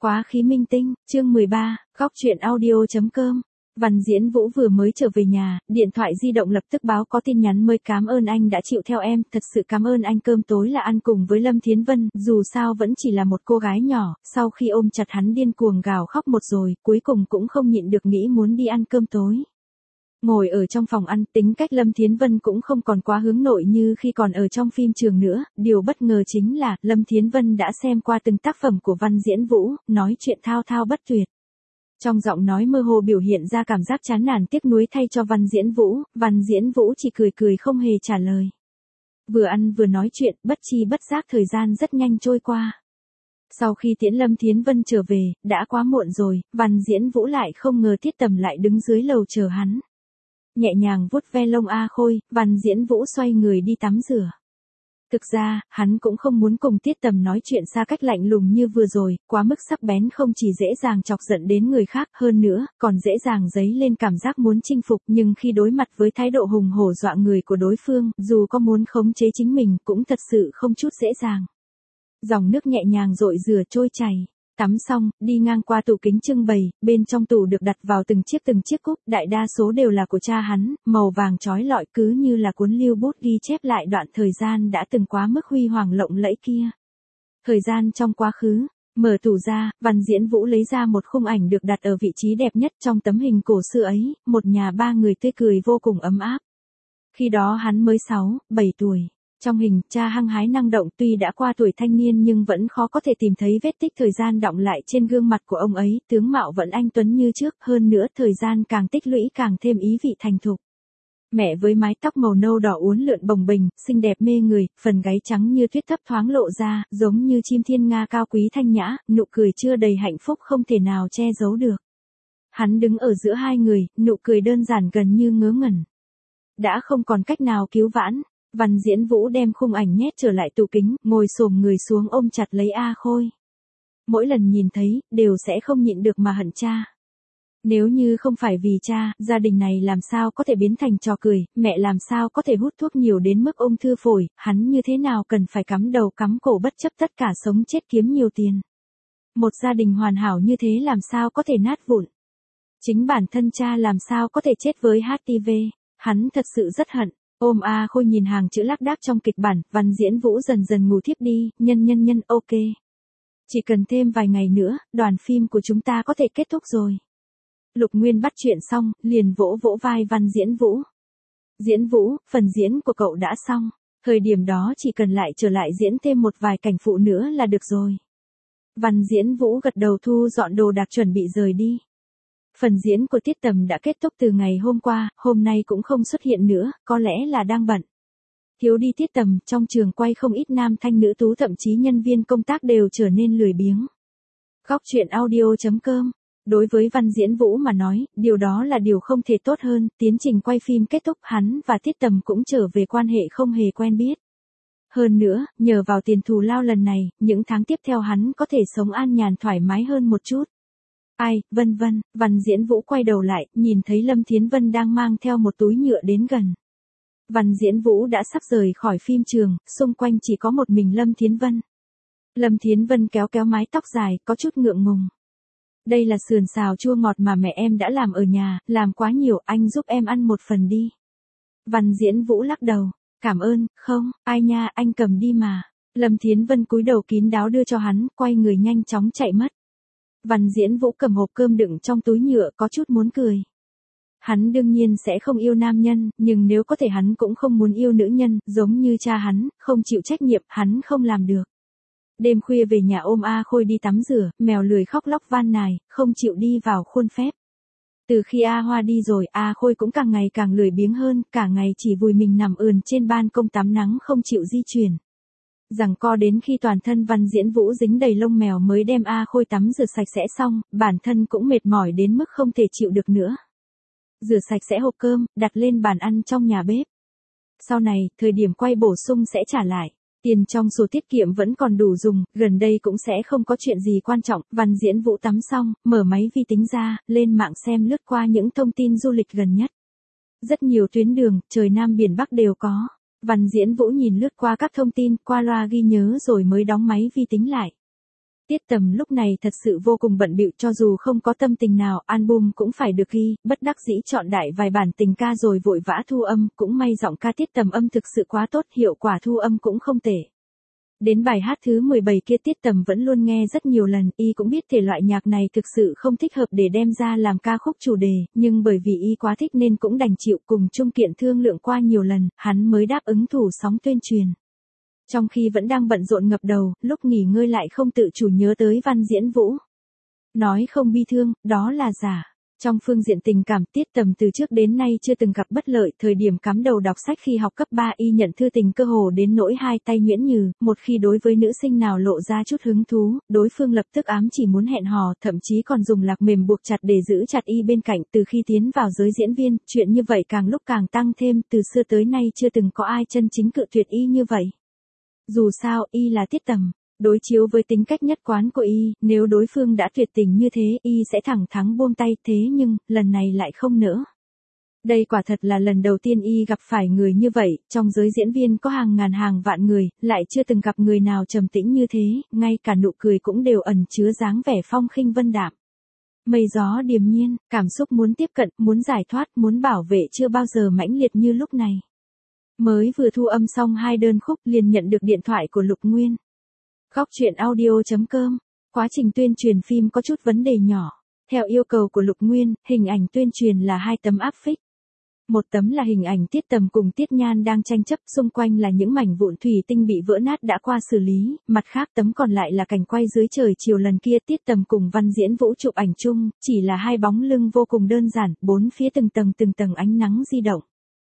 Quá khí minh tinh, chương 13, góc truyện audio.com. Văn Diễn Vũ vừa mới trở về nhà, điện thoại di động lập tức báo có tin nhắn mới: cảm ơn anh đã chịu theo em, thật sự cảm ơn anh. Cơm tối là ăn cùng với Lâm Thiến Vân, dù sao vẫn chỉ là một cô gái nhỏ. Sau khi ôm chặt hắn điên cuồng gào khóc một rồi, cuối cùng cũng không nhịn được nghĩ muốn đi ăn cơm tối. Ngồi ở trong phòng ăn, tính cách Lâm Thiến Vân cũng không còn quá hướng nội như khi còn ở trong phim trường nữa. Điều bất ngờ chính là, Lâm Thiến Vân đã xem qua từng tác phẩm của Văn Diễn Vũ, nói chuyện thao thao bất tuyệt. Trong giọng nói mơ hồ biểu hiện ra cảm giác chán nản tiếc nuối thay cho Văn Diễn Vũ. Văn Diễn Vũ chỉ cười cười không hề trả lời. Vừa ăn vừa nói chuyện, bất chi bất giác thời gian rất nhanh trôi qua. Sau khi tiễn Lâm Thiến Vân trở về, đã quá muộn rồi, Văn Diễn Vũ lại không ngờ Tiết Tầm lại đứng dưới lầu chờ hắn. Nhẹ nhàng vuốt ve lông A Khôi, Văn Diễn Vũ xoay người đi tắm rửa. Thực ra, hắn cũng không muốn cùng Tiết Tầm nói chuyện xa cách lạnh lùng như vừa rồi, quá mức sắc bén không chỉ dễ dàng chọc giận đến người khác, hơn nữa, còn dễ dàng dấy lên cảm giác muốn chinh phục, nhưng khi đối mặt với thái độ hùng hổ dọa người của đối phương, dù có muốn khống chế chính mình, cũng thật sự không chút dễ dàng. Dòng nước nhẹ nhàng rội rửa trôi chảy. Tắm xong, đi ngang qua tủ kính trưng bày, bên trong tủ được đặt vào từng chiếc cúp, đại đa số đều là của cha hắn, màu vàng chói lọi cứ như là cuốn lưu bút ghi chép lại đoạn thời gian đã từng quá mức huy hoàng lộng lẫy kia. Thời gian trong quá khứ, mở tủ ra, Văn Diễn Vũ lấy ra một khung ảnh được đặt ở vị trí đẹp nhất trong tấm hình cổ xưa ấy, một nhà ba người tươi cười vô cùng ấm áp. Khi đó hắn mới 6, 7 tuổi. Trong hình, cha hăng hái năng động tuy đã qua tuổi thanh niên nhưng vẫn khó có thể tìm thấy vết tích thời gian đọng lại trên gương mặt của ông ấy, tướng mạo vẫn anh tuấn như trước, hơn nữa thời gian càng tích lũy càng thêm ý vị thành thục. Mẹ với mái tóc màu nâu đỏ uốn lượn bồng bềnh, xinh đẹp mê người, phần gáy trắng như tuyết thấp thoáng lộ ra, giống như chim thiên nga cao quý thanh nhã, nụ cười chưa đầy hạnh phúc không thể nào che giấu được. Hắn đứng ở giữa hai người, nụ cười đơn giản gần như ngớ ngẩn. Đã không còn cách nào cứu vãn. Văn Diễn Vũ đem khung ảnh nhét trở lại tủ kính, ngồi xổm người xuống ôm chặt lấy A Khôi. Mỗi lần nhìn thấy, đều sẽ không nhịn được mà hận cha. Nếu như không phải vì cha, gia đình này làm sao có thể biến thành trò cười, mẹ làm sao có thể hút thuốc nhiều đến mức ung thư phổi, hắn như thế nào cần phải cắm đầu cắm cổ bất chấp tất cả sống chết kiếm nhiều tiền. Một gia đình hoàn hảo như thế làm sao có thể nát vụn. Chính bản thân cha làm sao có thể chết với HIV, hắn thật sự rất hận. Ôm A Khôi nhìn hàng chữ lác đác trong kịch bản, Văn Diễn Vũ dần dần ngủ thiếp đi, nhân, ok. Chỉ cần thêm vài ngày nữa, đoàn phim của chúng ta có thể kết thúc rồi. Lục Nguyên bắt chuyện xong, liền vỗ vỗ vai Văn Diễn Vũ. Diễn Vũ, phần diễn của cậu đã xong, thời điểm đó chỉ cần lại trở lại diễn thêm một vài cảnh phụ nữa là được rồi. Văn Diễn Vũ gật đầu thu dọn đồ đạc chuẩn bị rời đi. Phần diễn của Tiết Tầm đã kết thúc từ ngày hôm qua, hôm nay cũng không xuất hiện nữa, có lẽ là đang bận. Thiếu đi Tiết Tầm, trong trường quay không ít nam thanh nữ tú thậm chí nhân viên công tác đều trở nên lười biếng. Góc truyện audio.com. Đối với Văn Diễn Vũ mà nói, điều đó là điều không thể tốt hơn, tiến trình quay phim kết thúc hắn và Tiết Tầm cũng trở về quan hệ không hề quen biết. Hơn nữa, nhờ vào tiền thù lao lần này, những tháng tiếp theo hắn có thể sống an nhàn thoải mái hơn một chút. Vân, Văn Diễn Vũ quay đầu lại, nhìn thấy Lâm Thiến Vân đang mang theo một túi nhựa đến gần. Văn Diễn Vũ đã sắp rời khỏi phim trường, xung quanh chỉ có một mình Lâm Thiến Vân. Lâm Thiến Vân kéo mái tóc dài, có chút ngượng ngùng. Đây là sườn xào chua ngọt mà mẹ em đã làm ở nhà, làm quá nhiều, anh giúp em ăn một phần đi. Văn Diễn Vũ lắc đầu, cảm ơn, không, ai nha, anh cầm đi mà. Lâm Thiến Vân cúi đầu kín đáo đưa cho hắn, quay người nhanh chóng chạy mất. Văn Diễn Vũ cầm hộp cơm đựng trong túi nhựa có chút muốn cười. Hắn đương nhiên sẽ không yêu nam nhân, nhưng nếu có thể hắn cũng không muốn yêu nữ nhân, giống như cha hắn, không chịu trách nhiệm, hắn không làm được. Đêm khuya về nhà ôm A Khôi đi tắm rửa, mèo lười khóc lóc van nài, không chịu đi vào khuôn phép. Từ khi A Hoa đi rồi, A Khôi cũng càng ngày càng lười biếng hơn, cả ngày chỉ vùi mình nằm ườn trên ban công tắm nắng không chịu di chuyển. Giằng co đến khi toàn thân Văn Diễn Vũ dính đầy lông mèo mới đem A Khôi tắm rửa sạch sẽ xong, bản thân cũng mệt mỏi đến mức không thể chịu được nữa. Rửa sạch sẽ hộp cơm, đặt lên bàn ăn trong nhà bếp. Sau này, thời điểm quay bổ sung sẽ trả lại. Tiền trong sổ tiết kiệm vẫn còn đủ dùng, gần đây cũng sẽ không có chuyện gì quan trọng. Văn Diễn Vũ tắm xong, mở máy vi tính ra, lên mạng xem lướt qua những thông tin du lịch gần nhất. Rất nhiều tuyến đường, trời Nam biển Bắc đều có. Văn Diễn Vũ nhìn lướt qua các thông tin, qua loa ghi nhớ rồi mới đóng máy vi tính lại. Tiết Tầm lúc này thật sự vô cùng bận bịu, cho dù không có tâm tình nào, album cũng phải được ghi, bất đắc dĩ chọn đại vài bản tình ca rồi vội vã thu âm, cũng may giọng ca Tiết Tầm âm thực sự quá tốt, hiệu quả thu âm cũng không tệ. Đến bài hát thứ 17 kia Tiết Tầm vẫn luôn nghe rất nhiều lần, y cũng biết thể loại nhạc này thực sự không thích hợp để đem ra làm ca khúc chủ đề, nhưng bởi vì y quá thích nên cũng đành chịu, cùng chung kiện thương lượng qua nhiều lần, hắn mới đáp ứng thủ sóng tuyên truyền. Trong khi vẫn đang bận rộn ngập đầu, lúc nghỉ ngơi lại không tự chủ nhớ tới Văn Diễn Vũ. Nói không bi thương, đó là giả. Trong phương diện tình cảm, Tiết Tầm từ trước đến nay chưa từng gặp bất lợi, thời điểm cắm đầu đọc sách khi học cấp 3 y nhận thư tình cơ hồ đến nỗi hai tay nhuyễn nhừ, một khi đối với nữ sinh nào lộ ra chút hứng thú, đối phương lập tức ám chỉ muốn hẹn hò, thậm chí còn dùng lạc mềm buộc chặt để giữ chặt y bên cạnh. Từ khi tiến vào giới diễn viên, chuyện như vậy càng lúc càng tăng thêm, từ xưa tới nay chưa từng có ai chân chính cự tuyệt y như vậy. Dù sao, y là Tiết Tầm. Đối chiếu với tính cách nhất quán của y, nếu đối phương đã tuyệt tình như thế, y sẽ thẳng thắn buông tay, thế nhưng, lần này lại không nỡ. Đây quả thật là lần đầu tiên y gặp phải người như vậy, trong giới diễn viên có hàng ngàn hàng vạn người, lại chưa từng gặp người nào trầm tĩnh như thế, ngay cả nụ cười cũng đều ẩn chứa dáng vẻ phong khinh vân đạm. Mây gió điềm nhiên, cảm xúc muốn tiếp cận, muốn giải thoát, muốn bảo vệ chưa bao giờ mãnh liệt như lúc này. Mới vừa thu âm xong 2 đơn khúc liền nhận được điện thoại của Lục Nguyên. Góc truyện audio.com. Quá trình tuyên truyền phim có chút vấn đề nhỏ. Theo yêu cầu của Lục Nguyên, hình ảnh tuyên truyền là 2 tấm áp phích. Một tấm là hình ảnh Tiết Tầm cùng Tiết Nhan đang tranh chấp, xung quanh là những mảnh vụn thủy tinh bị vỡ nát đã qua xử lý, mặt khác tấm còn lại là cảnh quay dưới trời chiều lần kia Tiết Tầm cùng Văn Diễn Vũ chụp ảnh chung, chỉ là 2 bóng lưng vô cùng đơn giản, 4 phía từng tầng ánh nắng di động.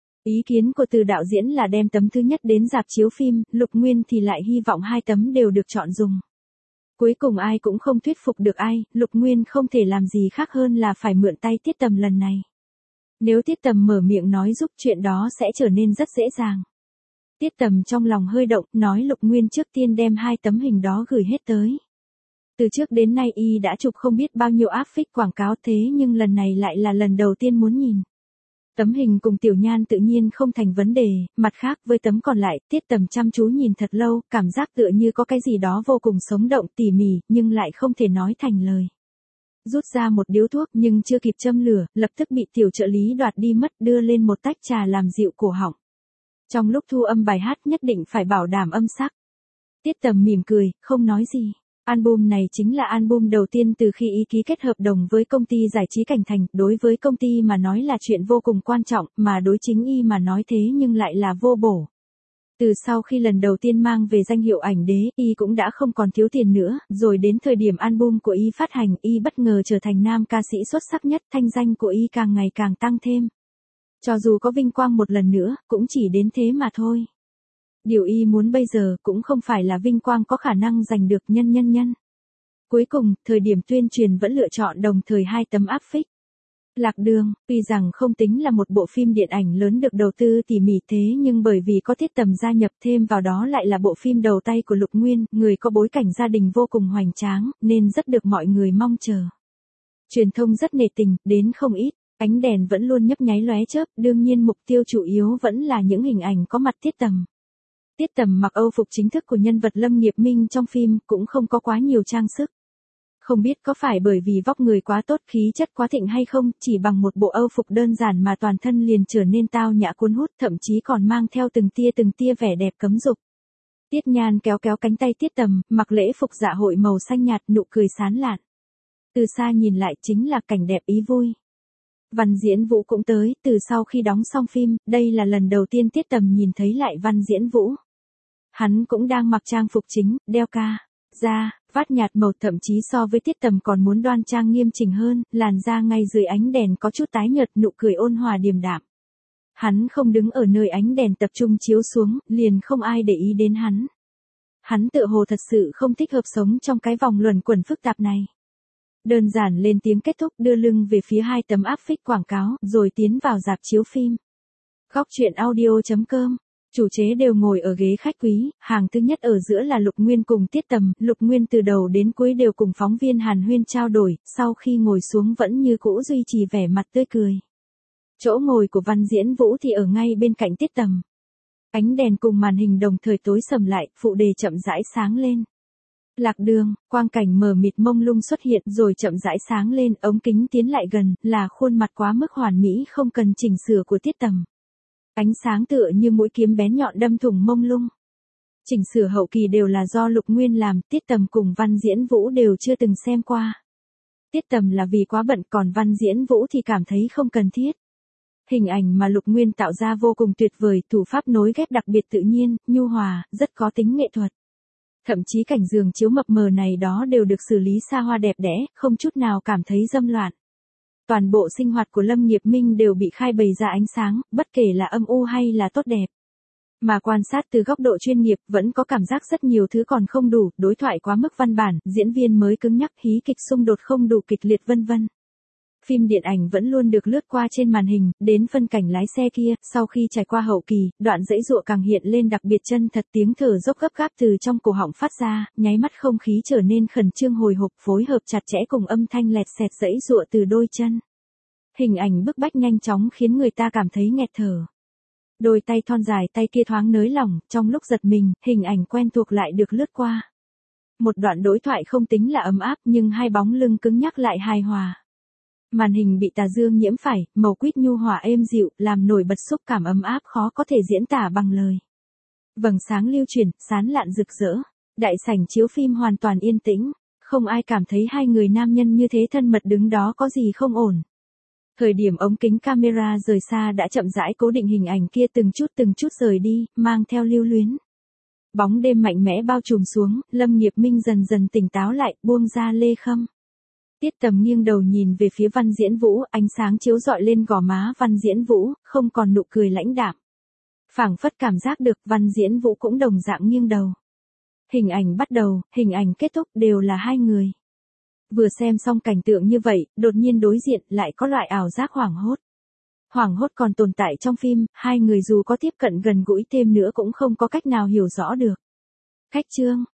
Ý kiến của Từ đạo diễn là đem tấm thứ nhất đến rạp chiếu phim, Lục Nguyên thì lại hy vọng 2 tấm đều được chọn dùng. Cuối cùng ai cũng không thuyết phục được ai, Lục Nguyên không thể làm gì khác hơn là phải mượn tay Tiết Tầm lần này. Nếu Tiết Tầm mở miệng nói giúp chuyện đó sẽ trở nên rất dễ dàng. Tiết Tầm trong lòng hơi động, nói Lục Nguyên trước tiên đem 2 tấm hình đó gửi hết tới. Từ trước đến nay y đã chụp không biết bao nhiêu áp phích quảng cáo thế nhưng lần này lại là lần đầu tiên muốn nhìn. Tấm hình cùng Tiểu Nhan tự nhiên không thành vấn đề, mặt khác với tấm còn lại, Tiết Tầm chăm chú nhìn thật lâu, cảm giác tựa như có cái gì đó vô cùng sống động tỉ mỉ, nhưng lại không thể nói thành lời. Rút ra một điếu thuốc nhưng chưa kịp châm lửa, lập tức bị tiểu trợ lý đoạt đi mất, đưa lên một tách trà làm dịu cổ họng. Trong lúc thu âm bài hát nhất định phải bảo đảm âm sắc. Tiết Tầm mỉm cười, không nói gì. Album này chính là album đầu tiên từ khi y ký kết hợp đồng với công ty giải trí Cảnh Thành, đối với công ty mà nói là chuyện vô cùng quan trọng, mà đối chính y mà nói thế nhưng lại là vô bổ. Từ sau khi lần đầu tiên mang về danh hiệu ảnh đế, y cũng đã không còn thiếu tiền nữa, rồi đến thời điểm album của y phát hành, y bất ngờ trở thành nam ca sĩ xuất sắc nhất, thanh danh của y càng ngày càng tăng thêm. Cho dù có vinh quang một lần nữa, cũng chỉ đến thế mà thôi. Điều y muốn bây giờ cũng không phải là vinh quang có khả năng giành được nhân. Cuối cùng, thời điểm tuyên truyền vẫn lựa chọn đồng thời 2 tấm áp phích. Lạc Đường, tuy rằng không tính là một bộ phim điện ảnh lớn được đầu tư tỉ mỉ thế nhưng bởi vì có Tiết Tầm gia nhập thêm vào đó lại là bộ phim đầu tay của Lục Nguyên, người có bối cảnh gia đình vô cùng hoành tráng, nên rất được mọi người mong chờ. Truyền thông rất nể tình, đến không ít, ánh đèn vẫn luôn nhấp nháy lóe chớp, đương nhiên mục tiêu chủ yếu vẫn là những hình ảnh có mặt Tiết Tầm. Tiết Tầm mặc âu phục chính thức của nhân vật Lâm Nghiệp Minh trong phim, cũng không có quá nhiều trang sức. Không biết có phải bởi vì vóc người quá tốt, khí chất quá thịnh hay không, chỉ bằng một bộ âu phục đơn giản mà toàn thân liền trở nên tao nhã cuốn hút, thậm chí còn mang theo từng tia vẻ đẹp cấm dục. Tiết Nhan kéo cánh tay Tiết Tầm, mặc lễ phục dạ hội màu xanh nhạt, nụ cười sán lạn. Từ xa nhìn lại chính là cảnh đẹp ý vui. Văn Diễn Vũ cũng tới, từ sau khi đóng xong phim, đây là lần đầu tiên Tiết Tầm nhìn thấy lại Văn Diễn Vũ. Hắn cũng đang mặc trang phục chính, đeo ca da, vát nhạt màu, thậm chí so với Tiết Tầm còn muốn đoan trang nghiêm chỉnh hơn, làn da ngay dưới ánh đèn có chút tái nhợt, nụ cười ôn hòa điềm đạm. Hắn không đứng ở nơi ánh đèn tập trung chiếu xuống, liền không ai để ý đến hắn. Hắn tựa hồ thật sự không thích hợp sống trong cái vòng luẩn quẩn phức tạp này. Đơn giản lên tiếng kết thúc, đưa lưng về phía 2 tấm áp phích quảng cáo, rồi tiến vào rạp chiếu phim. Góc truyện audio.com. Chủ chế đều ngồi ở ghế khách quý, hàng thứ nhất ở giữa là Lục Nguyên cùng Tiết Tầm, Lục Nguyên từ đầu đến cuối đều cùng phóng viên hàn huyên trao đổi, sau khi ngồi xuống vẫn như cũ duy trì vẻ mặt tươi cười. Chỗ ngồi của Văn Diễn Vũ thì ở ngay bên cạnh Tiết Tầm. Ánh đèn cùng màn hình đồng thời tối sầm lại, phụ đề chậm rãi sáng lên. Lạc đường, quang cảnh mờ mịt mông lung xuất hiện rồi chậm rãi sáng lên, ống kính tiến lại gần, là khuôn mặt quá mức hoàn mỹ không cần chỉnh sửa của Tiết Tầm. Ánh sáng tựa như mũi kiếm bén nhọn đâm thủng mông lung. Chỉnh sửa hậu kỳ đều là do Lục Nguyên làm, Tiết Tầm cùng Văn Diễn Vũ đều chưa từng xem qua. Tiết Tầm là vì quá bận, còn Văn Diễn Vũ thì cảm thấy không cần thiết. Hình ảnh mà Lục Nguyên tạo ra vô cùng tuyệt vời, thủ pháp nối ghép đặc biệt tự nhiên, nhu hòa, rất có tính nghệ thuật. Thậm chí cảnh giường chiếu mập mờ này đó đều được xử lý xa hoa đẹp đẽ, không chút nào cảm thấy dâm loạn. Toàn bộ sinh hoạt của Lâm Nghiệp Minh đều bị khai bày ra ánh sáng, bất kể là âm u hay là tốt đẹp. Mà quan sát từ góc độ chuyên nghiệp, vẫn có cảm giác rất nhiều thứ còn không đủ, đối thoại quá mức văn bản, diễn viên mới cứng nhắc, hí kịch xung đột không đủ kịch liệt vân vân. Phim điện ảnh vẫn luôn được lướt qua trên màn hình, đến phân cảnh lái xe kia, sau khi trải qua hậu kỳ, đoạn giãy giụa càng hiện lên đặc biệt chân thật, tiếng thở dốc gấp gáp từ trong cổ họng phát ra, nháy mắt không khí trở nên khẩn trương hồi hộp, phối hợp chặt chẽ cùng âm thanh lẹt xẹt giãy giụa từ đôi chân. Hình ảnh bức bách nhanh chóng khiến người ta cảm thấy nghẹt thở. Đôi tay thon dài tay kia thoáng nới lỏng, trong lúc giật mình, hình ảnh quen thuộc lại được lướt qua. Một đoạn đối thoại không tính là ấm áp nhưng hai bóng lưng cứng nhắc lại hài hòa. Màn hình bị tà dương nhiễm phải, màu quýt nhu hòa êm dịu, làm nổi bật xúc cảm ấm áp khó có thể diễn tả bằng lời. Vầng sáng lưu chuyển, sán lạn rực rỡ. Đại sảnh chiếu phim hoàn toàn yên tĩnh, không ai cảm thấy hai người nam nhân như thế thân mật đứng đó có gì không ổn. Thời điểm ống kính camera rời xa đã chậm rãi cố định hình ảnh kia từng chút rời đi, mang theo lưu luyến. Bóng đêm mạnh mẽ bao trùm xuống, Lâm Nghiệp Minh dần dần tỉnh táo lại, buông ra lê khâm. Tiết Tầm nghiêng đầu nhìn về phía Văn Diễn Vũ, ánh sáng chiếu rọi lên gò má Văn Diễn Vũ, không còn nụ cười lãnh đạm. Phảng phất cảm giác được Văn Diễn Vũ cũng đồng dạng nghiêng đầu. Hình ảnh bắt đầu, hình ảnh kết thúc đều là hai người. Vừa xem xong cảnh tượng như vậy, đột nhiên đối diện lại có loại ảo giác hoảng hốt. Hoảng hốt còn tồn tại trong phim, hai người dù có tiếp cận gần gũi thêm nữa cũng không có cách nào hiểu rõ được. Khách trương,